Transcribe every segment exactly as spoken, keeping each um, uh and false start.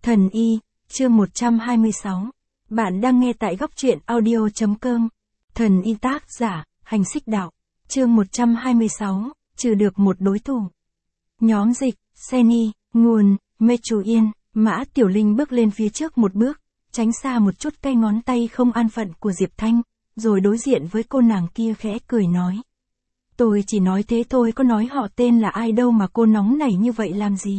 Thần y, chương một trăm hai mươi sáu. Bạn đang nghe tại góc truyện audio chấm com. Thần y tác giả, Hành Xích Đạo. Chương một trăm hai mươi sáu, trừ được một đối thủ. Nhóm dịch, Seni, nguồn, Mê Chú Yên, Mã Tiểu Linh bước lên phía trước một bước, tránh xa một chút cây ngón tay không an phận của Diệp Thanh, rồi đối diện với cô nàng kia khẽ cười nói. Tôi chỉ nói thế thôi, có nói họ tên là ai đâu mà cô nóng nảy như vậy làm gì.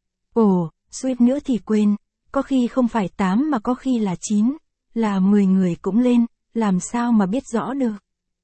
Ồ, suýt nữa thì quên, có khi không phải tám mà có khi là chín, là mười người cũng lên, làm sao mà biết rõ được.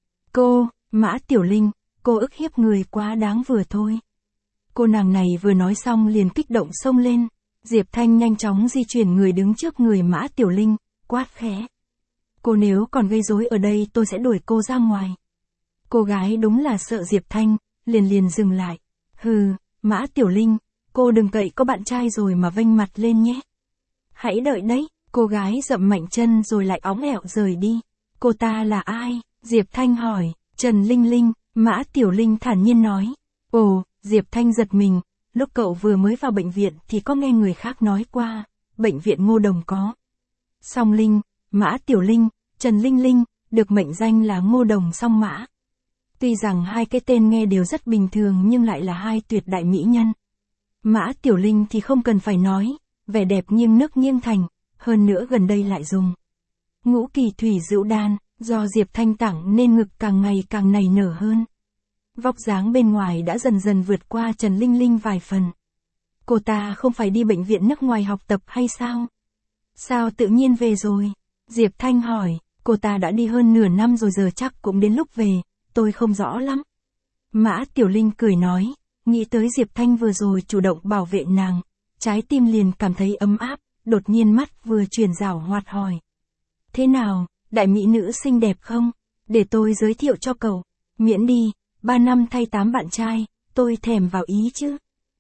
Cô, Mã Tiểu Linh, cô ức hiếp người quá đáng vừa thôi. Cô nàng này vừa nói xong liền kích động xông lên, Diệp Thanh nhanh chóng di chuyển người đứng trước người Mã Tiểu Linh, quát khẽ. Cô nếu còn gây rối ở đây tôi sẽ đuổi cô ra ngoài. Cô gái đúng là sợ Diệp Thanh, liền liền dừng lại. Hừ, Mã Tiểu Linh, cô đừng cậy có bạn trai rồi mà vênh mặt lên nhé. Hãy đợi đấy, cô gái dậm mạnh chân rồi lại óng ẹo rời đi. Cô ta là ai? Diệp Thanh hỏi. Trần Linh Linh, Mã Tiểu Linh thản nhiên nói. Ồ, Diệp Thanh giật mình, lúc cậu vừa mới vào bệnh viện thì có nghe người khác nói qua, bệnh viện Ngô Đồng có. Song Linh, Mã Tiểu Linh, Trần Linh Linh, được mệnh danh là Ngô Đồng song mã. Tuy rằng hai cái tên nghe đều rất bình thường nhưng lại là hai tuyệt đại mỹ nhân. Mã Tiểu Linh thì không cần phải nói, vẻ đẹp nghiêng nước nghiêng thành, hơn nữa gần đây lại dùng ngũ kỳ thủy dữu đan, do Diệp Thanh tặng nên ngực càng ngày càng nảy nở hơn. Vóc dáng bên ngoài đã dần dần vượt qua Trần Linh Linh vài phần. Cô ta không phải đi bệnh viện nước ngoài học tập hay sao? Sao tự nhiên về rồi? Diệp Thanh hỏi, cô ta đã đi hơn nửa năm rồi giờ chắc cũng đến lúc về, tôi không rõ lắm. Mã Tiểu Linh cười nói, nghĩ tới Diệp Thanh vừa rồi chủ động bảo vệ nàng, trái tim liền cảm thấy ấm áp, đột nhiên mắt vừa chuyển rảo hoạt hỏi. Thế nào, đại mỹ nữ xinh đẹp không? Để tôi giới thiệu cho cậu. Miễn đi, ba năm thay tám bạn trai, tôi thèm vào ý chứ.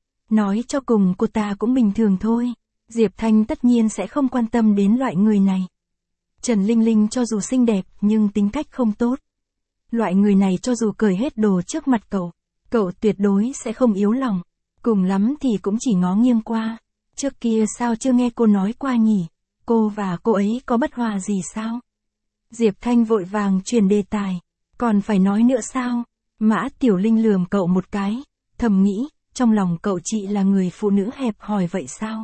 Nói cho cùng cô ta cũng bình thường thôi, Diệp Thanh tất nhiên sẽ không quan tâm đến loại người này. Trần Linh Linh cho dù xinh đẹp nhưng tính cách không tốt. Loại người này cho dù cởi hết đồ trước mặt cậu, cậu tuyệt đối sẽ không yếu lòng, cùng lắm thì cũng chỉ ngó nghiêng qua. Trước kia sao chưa nghe cô nói qua nhỉ, cô và cô ấy có bất hòa gì sao? Diệp Thanh vội vàng chuyển đề tài, còn phải nói nữa sao? Mã Tiểu Linh lườm cậu một cái, thầm nghĩ, trong lòng cậu chị là người phụ nữ hẹp hòi vậy sao?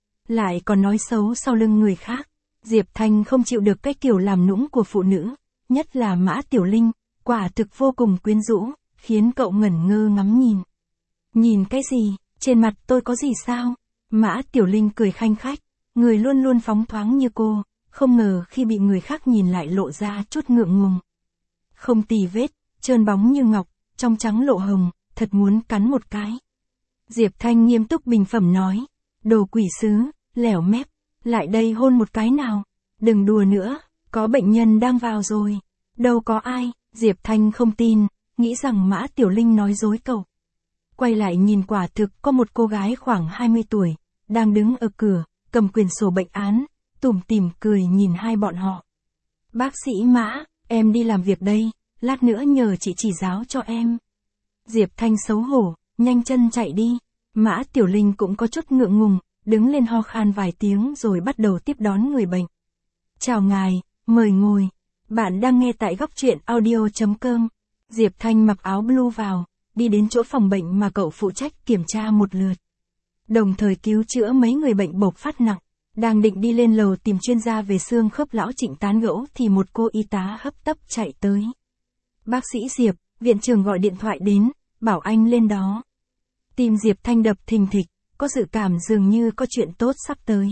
Lại còn nói xấu sau lưng người khác. Diệp Thanh không chịu được cái kiểu làm nũng của phụ nữ, nhất là Mã Tiểu Linh, quả thực vô cùng quyến rũ, khiến cậu ngẩn ngơ ngắm nhìn. Nhìn cái gì, trên mặt tôi có gì sao? Mã Tiểu Linh cười khanh khách, người luôn luôn phóng thoáng như cô, không ngờ khi bị người khác nhìn lại lộ ra chút ngượng ngùng. Không tì vết, trơn bóng như ngọc, trong trắng lộ hồng, thật muốn cắn một cái. Diệp Thanh nghiêm túc bình phẩm nói, đồ quỷ sứ, lẻo mép, lại đây hôn một cái nào. Đừng đùa nữa, có bệnh nhân đang vào rồi. Đâu có ai, Diệp Thanh không tin, nghĩ rằng Mã Tiểu Linh nói dối cậu. Quay lại nhìn quả thực có một cô gái khoảng hai mươi tuổi, đang đứng ở cửa, cầm quyển sổ bệnh án, tủm tỉm cười nhìn hai bọn họ. Bác sĩ Mã, em đi làm việc đây, lát nữa nhờ chị chỉ giáo cho em. Diệp Thanh xấu hổ, nhanh chân chạy đi. Mã Tiểu Linh cũng có chút ngượng ngùng, đứng lên ho khan vài tiếng rồi bắt đầu tiếp đón người bệnh. Chào ngài, mời ngồi. Bạn đang nghe tại góc truyện audio chấm com. Diệp Thanh mặc áo blue vào, đi đến chỗ phòng bệnh mà cậu phụ trách kiểm tra một lượt. Đồng thời cứu chữa mấy người bệnh bộc phát nặng. Đang định đi lên lầu tìm chuyên gia về xương khớp lão Trịnh tán gẫu thì một cô y tá hấp tấp chạy tới. Bác sĩ Diệp, viện trưởng gọi điện thoại đến, bảo anh lên đó. Tim Diệp Thanh đập thình thịch, có dự cảm dường như có chuyện tốt sắp tới.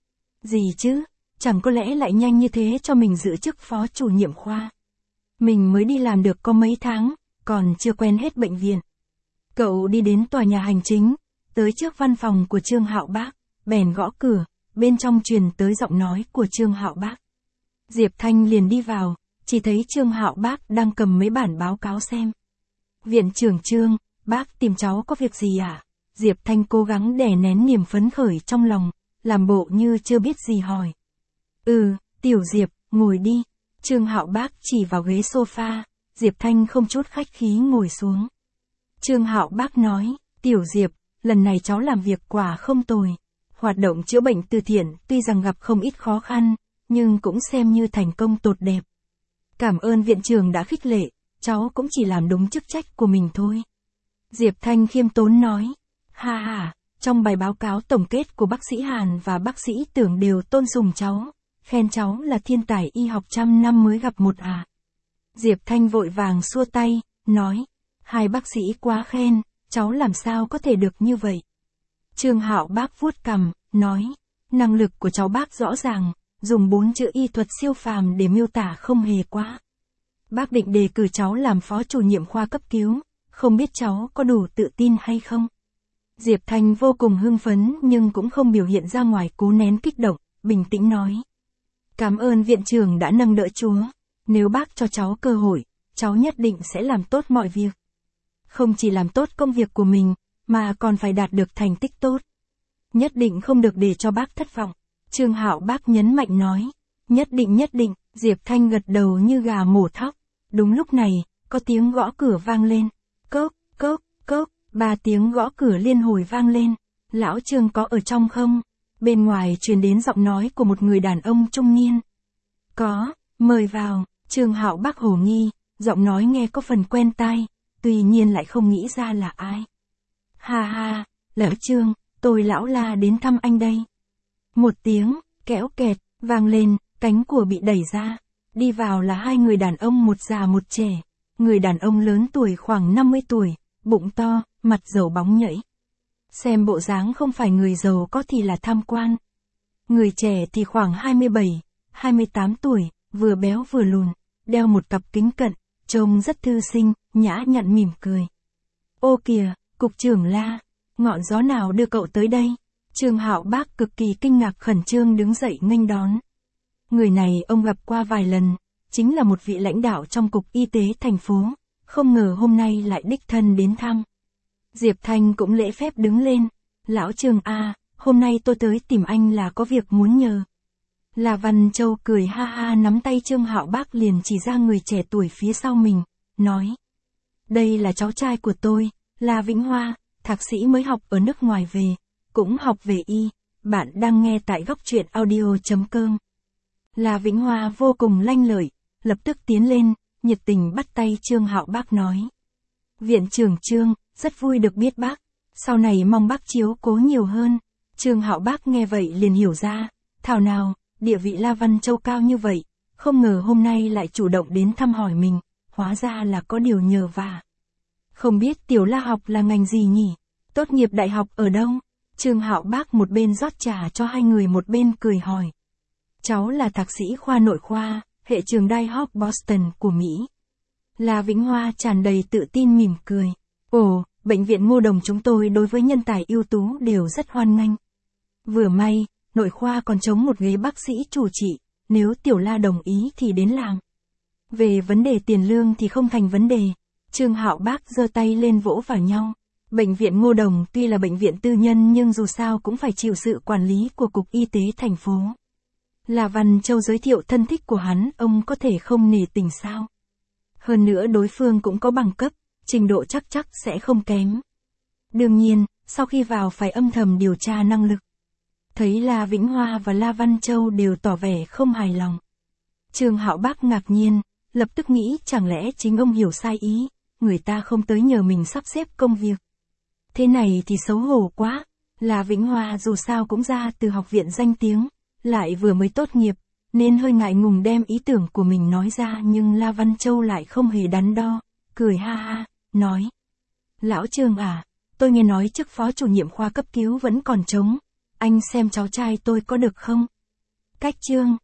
Gì chứ, chẳng có lẽ lại nhanh như thế cho mình giữ chức phó chủ nhiệm khoa. Mình mới đi làm được có mấy tháng, còn chưa quen hết bệnh viện. Cậu đi đến tòa nhà hành chính, tới trước văn phòng của Trương Hạo Bác, bèn gõ cửa, bên trong truyền tới giọng nói của Trương Hạo Bác. Diệp Thanh liền đi vào, chỉ thấy Trương Hạo Bác đang cầm mấy bản báo cáo xem. Viện trưởng Trương, bác tìm cháu có việc gì à? Diệp Thanh cố gắng đè nén niềm phấn khởi trong lòng, làm bộ như chưa biết gì hỏi. Ừ, Tiểu Diệp, ngồi đi. Trương Hạo Bác chỉ vào ghế sofa, Diệp Thanh không chút khách khí ngồi xuống. Trương Hạo Bác nói, Tiểu Diệp, lần này cháu làm việc quả không tồi. Hoạt động chữa bệnh từ thiện tuy rằng gặp không ít khó khăn, nhưng cũng xem như thành công tốt đẹp. Cảm ơn viện trưởng đã khích lệ, cháu cũng chỉ làm đúng chức trách của mình thôi. Diệp Thanh khiêm tốn nói. Ha ha, trong bài báo cáo tổng kết của bác sĩ Hàn và bác sĩ Tưởng đều tôn sùng cháu, khen cháu là thiên tài y học trăm năm mới gặp một à. Diệp Thanh vội vàng xua tay, nói, hai bác sĩ quá khen, cháu làm sao có thể được như vậy. Trương Hạo Bác vuốt cằm, nói, năng lực của cháu bác rõ ràng, dùng bốn chữ y thuật siêu phàm để miêu tả không hề quá. Bác định đề cử cháu làm phó chủ nhiệm khoa cấp cứu, không biết cháu có đủ tự tin hay không? Diệp Thanh vô cùng hưng phấn nhưng cũng không biểu hiện ra ngoài cố nén kích động, bình tĩnh nói. Cảm ơn viện trưởng đã nâng đỡ chúa, nếu bác cho cháu cơ hội, cháu nhất định sẽ làm tốt mọi việc. Không chỉ làm tốt công việc của mình, mà còn phải đạt được thành tích tốt. Nhất định không được để cho bác thất vọng. Trương Hạo Bác nhấn mạnh nói. Nhất định nhất định, Diệp Thanh gật đầu như gà mổ thóc. Đúng lúc này, có tiếng gõ cửa vang lên. Cốc, cốc, cốc, ba tiếng gõ cửa liên hồi vang lên. Lão Trương có ở trong không? Bên ngoài truyền đến giọng nói của một người đàn ông trung niên. Có, mời vào. Trương Hạo Bác hồ nghi, giọng nói nghe có phần quen tai, tuy nhiên lại không nghĩ ra là ai. Ha ha, Lão Trương, tôi lão La đến thăm anh đây. Một tiếng, kéo kẹt, vang lên, cánh cửa bị đẩy ra. Đi vào là hai người đàn ông một già một trẻ. Người đàn ông lớn tuổi khoảng năm mươi tuổi, bụng to, mặt dầu bóng nhảy. Xem bộ dáng không phải người giàu có thì là tham quan. Người trẻ thì khoảng hai mươi bảy, hai mươi tám tuổi, vừa béo vừa lùn, đeo một cặp kính cận, trông rất thư sinh, nhã nhặn mỉm cười. Ô kìa, cục trưởng La, ngọn gió nào đưa cậu tới đây? Trương Hạo Bác cực kỳ kinh ngạc khẩn trương đứng dậy nghênh đón. Người này ông gặp qua vài lần, chính là một vị lãnh đạo trong cục y tế thành phố, không ngờ hôm nay lại đích thân đến thăm. Diệp Thanh cũng lễ phép đứng lên. Lão Trương a, hôm nay tôi tới tìm anh là có việc muốn nhờ. La Văn Châu cười ha ha nắm tay Trương Hạo Bác liền chỉ ra người trẻ tuổi phía sau mình, nói. Đây là cháu trai của tôi, La Vĩnh Hoa, thạc sĩ mới học ở nước ngoài về, cũng học về y, bạn đang nghe tại góc truyện audio.com. La Vĩnh Hoa vô cùng lanh lợi, lập tức tiến lên, nhiệt tình bắt tay Trương Hạo Bác nói. Viện trưởng Trương, rất vui được biết bác, sau này mong bác chiếu cố nhiều hơn. Trương Hạo Bác nghe vậy liền hiểu ra, thảo nào, địa vị La Văn Châu cao như vậy, không ngờ hôm nay lại chủ động đến thăm hỏi mình, hóa ra là có điều nhờ vả. Không biết Tiểu La học là ngành gì nhỉ? Tốt nghiệp đại học ở đâu? Trương Hạo Bác một bên rót trà cho hai người một bên cười hỏi. Cháu là thạc sĩ khoa nội khoa, hệ trường Đại học Boston của Mỹ. La Vĩnh Hoa tràn đầy tự tin mỉm cười. Ồ, bệnh viện Ngô Đồng chúng tôi đối với nhân tài ưu tú đều rất hoan nghênh. Vừa may, nội khoa còn trống một ghế bác sĩ chủ trị, nếu Tiểu La đồng ý thì đến làm. Về vấn đề tiền lương thì không thành vấn đề. Trương Hạo Bác giơ tay lên vỗ vào nhau. Bệnh viện Ngô Đồng tuy là bệnh viện tư nhân nhưng dù sao cũng phải chịu sự quản lý của Cục Y tế thành phố. La Văn Châu giới thiệu thân thích của hắn, ông có thể không nể tình sao? Hơn nữa đối phương cũng có bằng cấp, trình độ chắc chắc sẽ không kém. Đương nhiên, sau khi vào phải âm thầm điều tra năng lực. Thấy La Vĩnh Hoa và La Văn Châu đều tỏ vẻ không hài lòng. Trương Hạo Bác ngạc nhiên, lập tức nghĩ chẳng lẽ chính ông hiểu sai ý, người ta không tới nhờ mình sắp xếp công việc. Thế này thì xấu hổ quá, La Vĩnh Hoa dù sao cũng ra từ học viện danh tiếng, lại vừa mới tốt nghiệp, nên hơi ngại ngùng đem ý tưởng của mình nói ra nhưng La Văn Châu lại không hề đắn đo, cười ha ha, nói. Lão Trương à, tôi nghe nói chức phó chủ nhiệm khoa cấp cứu vẫn còn trống, anh xem cháu trai tôi có được không? Cách Trương,